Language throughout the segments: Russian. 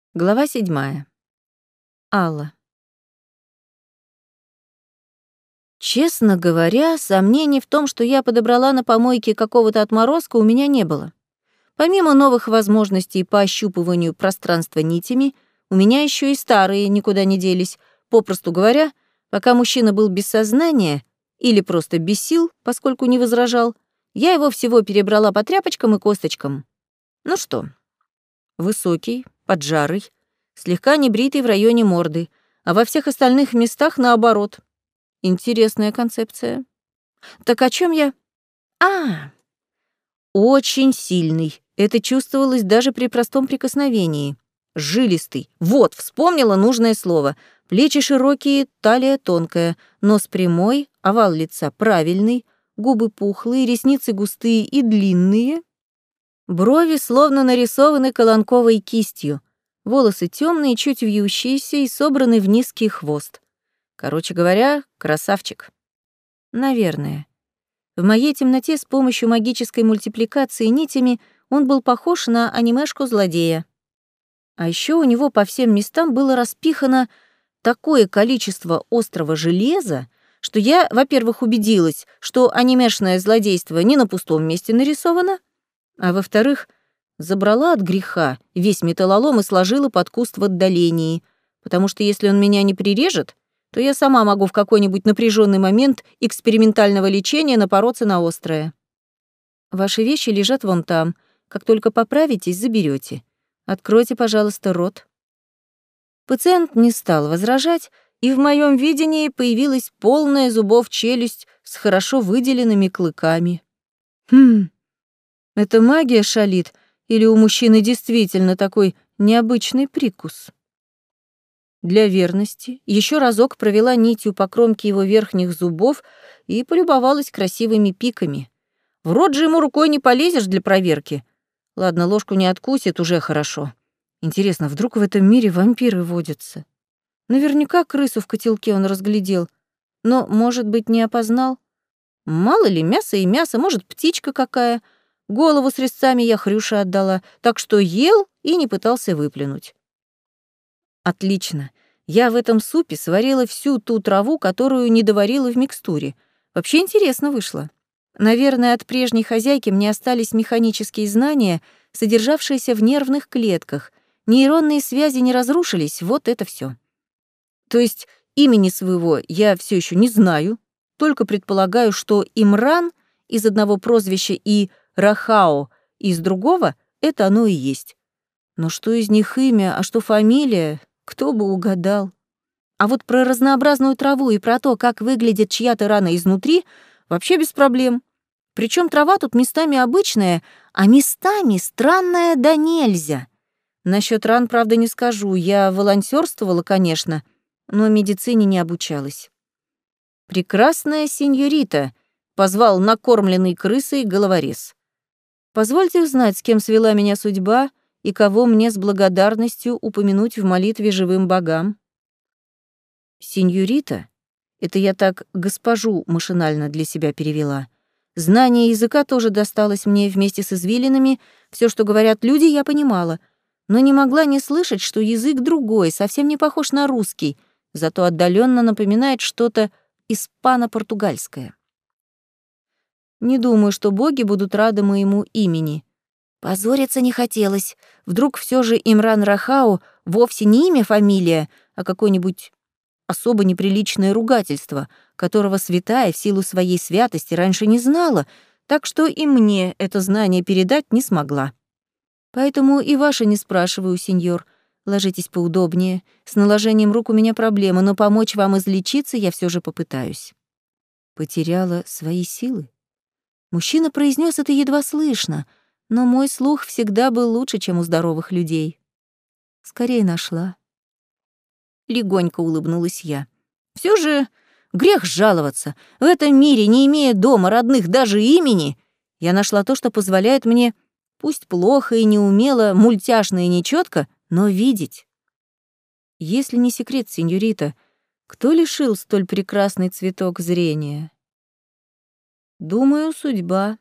Глава 7. Алла. Честно говоря, сомнений в том, что я подобрала на помойке какого-то отморозка, у меня не было. Помимо новых возможностей по ощупыванию пространства нитями, у меня еще и старые никуда не делись. Попросту говоря, пока мужчина был без сознания или просто без сил, поскольку не возражал, я его всего перебрала по тряпочкам и косточкам. Ну что, высокий, поджарый, слегка небритый в районе морды, а во всех остальных местах наоборот. Интересная концепция. Так о чем я? А, очень сильный. Это чувствовалось даже при простом прикосновении. Жилистый. Вот, вспомнила нужное слово. Плечи широкие, талия тонкая, нос прямой, овал лица правильный, губы пухлые, ресницы густые и длинные. Брови словно нарисованы колонковой кистью. Волосы темные, чуть вьющиеся и собраны в низкий хвост. Короче говоря, красавчик. Наверное. В моей темноте с помощью магической мультипликации нитями он был похож на анимешку-злодея. А еще у него по всем местам было распихано такое количество острого железа, что я, во-первых, убедилась, что анимешное злодейство не на пустом месте нарисовано, а во-вторых, забрала от греха весь металлолом и сложила под куст в отдалении, потому что если он меня не прирежет, то я сама могу в какой-нибудь напряженный момент экспериментального лечения напороться на острое. Ваши вещи лежат вон там. Как только поправитесь, заберете. Откройте, пожалуйста, рот. Пациент не стал возражать, и в моем видении появилась полная зубов челюсть с хорошо выделенными клыками. Это магия шалит, или у мужчины действительно такой необычный прикус? Для верности еще разок провела нитью по кромке его верхних зубов и полюбовалась красивыми пиками. В рот же ему рукой не полезешь для проверки. Ладно, ложку не откусит, уже хорошо. Интересно, вдруг в этом мире вампиры водятся? Наверняка крысу в котелке он разглядел, но, может быть, не опознал? Мало ли, мясо и мясо, может, птичка какая. Голову с резцами я Хрюше отдала, так что ел и не пытался выплюнуть. Отлично. Я в этом супе сварила всю ту траву, которую не доварила в микстуре. Вообще интересно вышло. Наверное, от прежней хозяйки мне остались механические знания, содержавшиеся в нервных клетках. Нейронные связи не разрушились, вот это все. То есть имени своего я все еще не знаю, только предполагаю, что Имран из одного прозвища и Рахао из другого — это оно и есть. Но что из них имя, а что фамилия, кто бы угадал. А вот про разнообразную траву и про то, как выглядит чья-то рана изнутри, вообще без проблем. Причем трава тут местами обычная, а местами странная да нельзя. Насчет ран, правда, не скажу. Я волонтёрствовала, конечно, но медицине не обучалась. «Прекрасная сеньорита», — позвал накормленный крысой головорез. «Позвольте узнать, с кем свела меня судьба и кого мне с благодарностью упомянуть в молитве живым богам». «Сеньорита» — это я так госпожу машинально для себя перевела. Знание языка тоже досталось мне вместе с извилинами. Все, что говорят люди, я понимала, но не могла не слышать, что язык другой, совсем не похож на русский, зато отдаленно напоминает что-то испано-португальское. Не думаю, что боги будут рады моему имени. Позориться не хотелось. Вдруг все же Имран Рахау вовсе не имя, фамилия, а какое-нибудь особо неприличное ругательство, которого святая в силу своей святости раньше не знала, так что и мне это знание передать не смогла. Поэтому и ваше не спрашиваю, сеньор. Ложитесь поудобнее. С наложением рук у меня проблема, но помочь вам излечиться я все же попытаюсь. Потеряла свои силы? Мужчина произнес это едва слышно, но мой слух всегда был лучше, чем у здоровых людей. Скорее нашла. Легонько улыбнулась я. Все же грех жаловаться. В этом мире, не имея дома, родных, даже имени, я нашла то, что позволяет мне, пусть плохо и неумело, мультяшно и нечётко, но видеть. Если не секрет, сеньорита, кто лишил столь прекрасный цветок зрения? Думаю, судьба.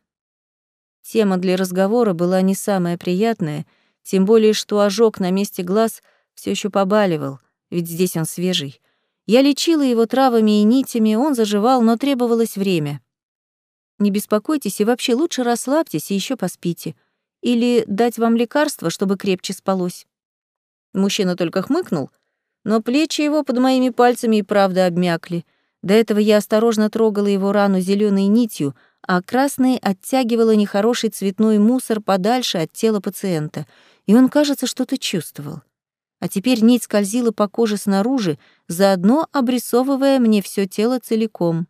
Тема для разговора была не самая приятная, тем более что ожог на месте глаз Все еще побаливал, ведь здесь он свежий. Я лечила его травами и нитями, он заживал, но требовалось время. Не беспокойтесь и вообще лучше расслабьтесь и еще поспите. Или дать вам лекарство, чтобы крепче спалось. Мужчина только хмыкнул, но плечи его под моими пальцами и правда обмякли. До этого я осторожно трогала его рану зеленой нитью, а красной оттягивала нехороший цветной мусор подальше от тела пациента, и он, кажется, что-то чувствовал. А теперь нить скользила по коже снаружи, заодно обрисовывая мне все тело целиком.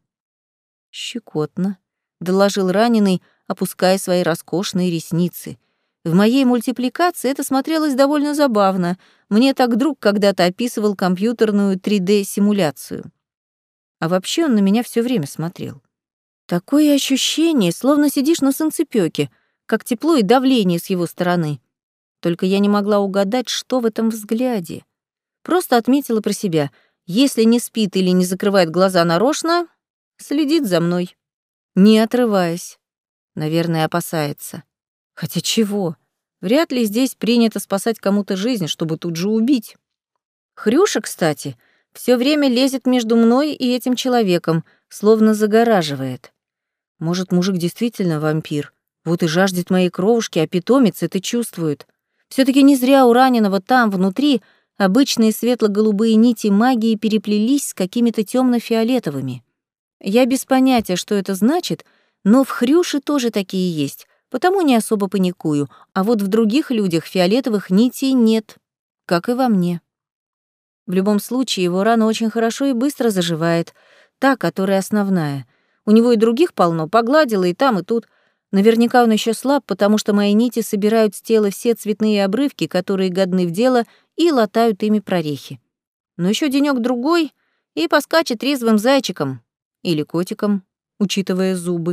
«Щекотно», — доложил раненый, опуская свои роскошные ресницы. В моей мультипликации это смотрелось довольно забавно. Мне так друг когда-то описывал компьютерную 3D-симуляцию. А вообще он на меня все время смотрел. Такое ощущение, словно сидишь на солнцепёке, как тепло и давление с его стороны. Только я не могла угадать, что в этом взгляде. Просто отметила про себя: если не спит или не закрывает глаза нарочно, следит за мной, не отрываясь. Наверное, опасается. Хотя чего? Вряд ли здесь принято спасать кому-то жизнь, чтобы тут же убить. Хрюша, кстати, все время лезет между мной и этим человеком, словно загораживает. Может, мужик действительно вампир, вот и жаждет моей кровушки, а питомец это чувствует. все таки не зря у раненого там, внутри, обычные светло-голубые нити магии переплелись с какими-то темно-фиолетовыми. Я без понятия, что это значит, но в Хрюше тоже такие есть, потому не особо паникую, а вот в других людях фиолетовых нитей нет, как и во мне. В любом случае, его рана очень хорошо и быстро заживает, та, которая основная. У него и других полно, погладила и там, и тут. Наверняка он еще слаб, потому что мои нити собирают с тела все цветные обрывки, которые годны в дело, и латают ими прорехи. Но еще денёк-другой и поскачет резвым зайчиком или котиком, учитывая зубы.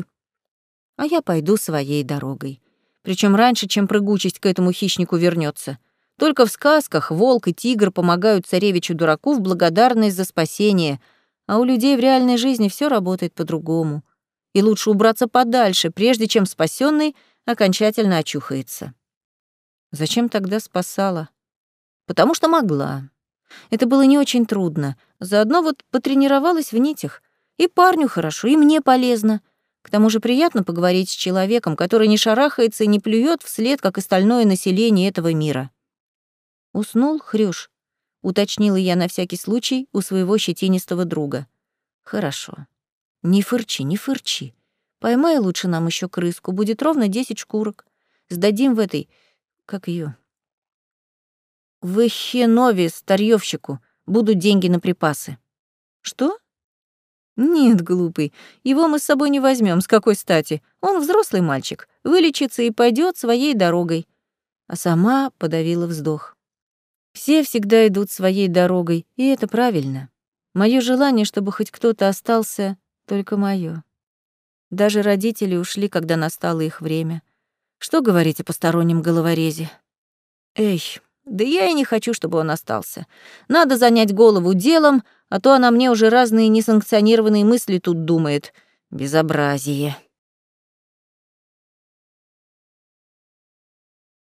А я пойду своей дорогой. Причем раньше, чем прыгучесть к этому хищнику вернется. Только в сказках волк и тигр помогают царевичу-дураку в благодарность за спасение, а у людей в реальной жизни все работает по-другому. И лучше убраться подальше, прежде чем спасенный окончательно очухается. Зачем тогда спасала? Потому что могла. Это было не очень трудно. Заодно вот потренировалась в нитях. И парню хорошо, и мне полезно. К тому же приятно поговорить с человеком, который не шарахается и не плюет вслед, как остальное население этого мира. «Уснул, Хрюш?» — уточнила я на всякий случай у своего щетинистого друга. «Хорошо. Не фырчи, не фырчи. Поймай лучше нам еще крыску, будет ровно 10 шкурок. Сдадим в этой... как ее? В Эхенове старьёвщику. Будут деньги на припасы». «Что?» «Нет, глупый, его мы с собой не возьмем. С какой стати? Он взрослый мальчик, вылечится и пойдет своей дорогой». А сама подавила вздох. Все всегда идут своей дорогой, и это правильно. Моё желание, чтобы хоть кто-то остался, только моё. Даже родители ушли, когда настало их время. Что говорить о постороннем головорезе? Эй, да я и не хочу, чтобы он остался. Надо занять голову делом, а то она мне уже разные несанкционированные мысли тут думает. Безобразие.